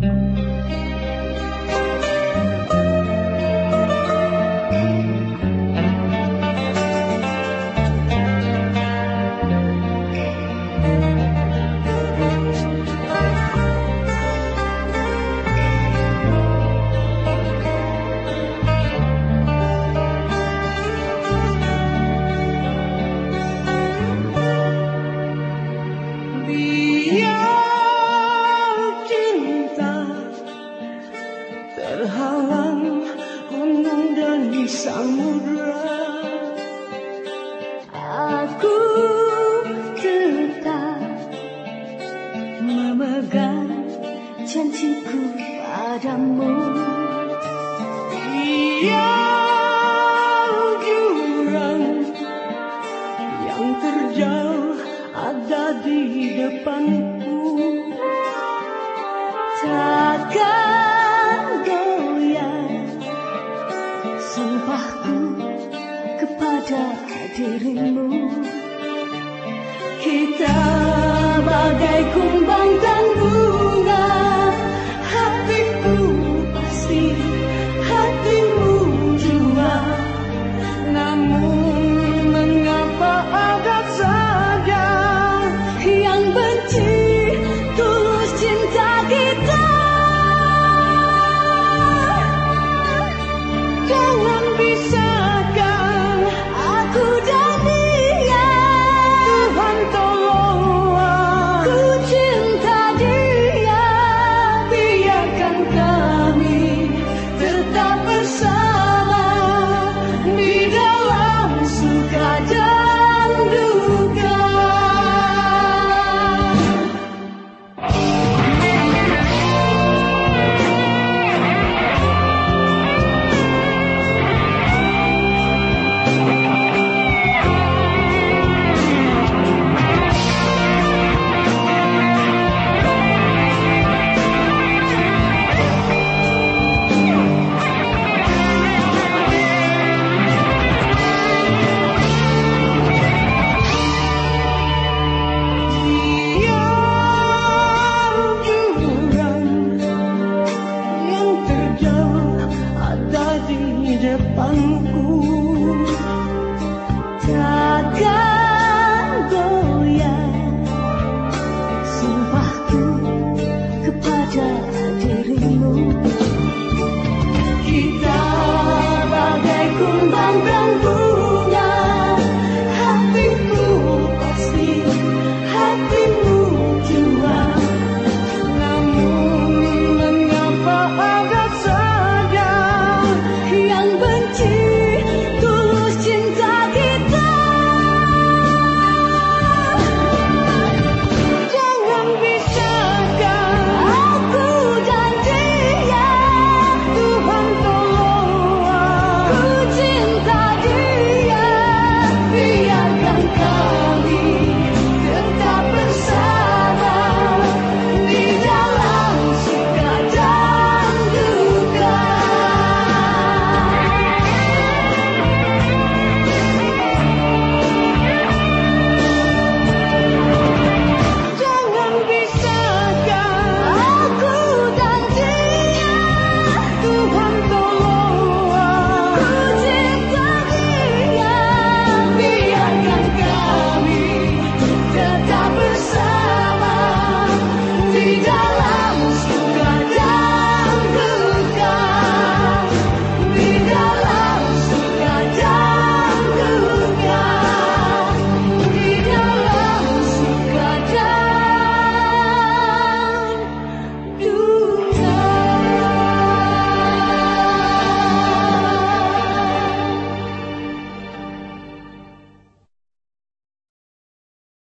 Terhalang gunung dan samudra, aku tetap memegang janjiku padamu. Tiada jurang yang terjauh ada di depanku, takkan goyah sumpahku kepada dirimu. Kita bagai kumbang dan bunga, hatiku pasti hatimu juga. Namun mengapa ada saja yang benci tulus cinta kita? Jangan pisahkan aku dan dia. Tuhan tolonglah, ku cinta dia. Biarkan kami tetap bersama di dalam suka dan duka. Depanku takkan goyah sumpahku kepada dirimu.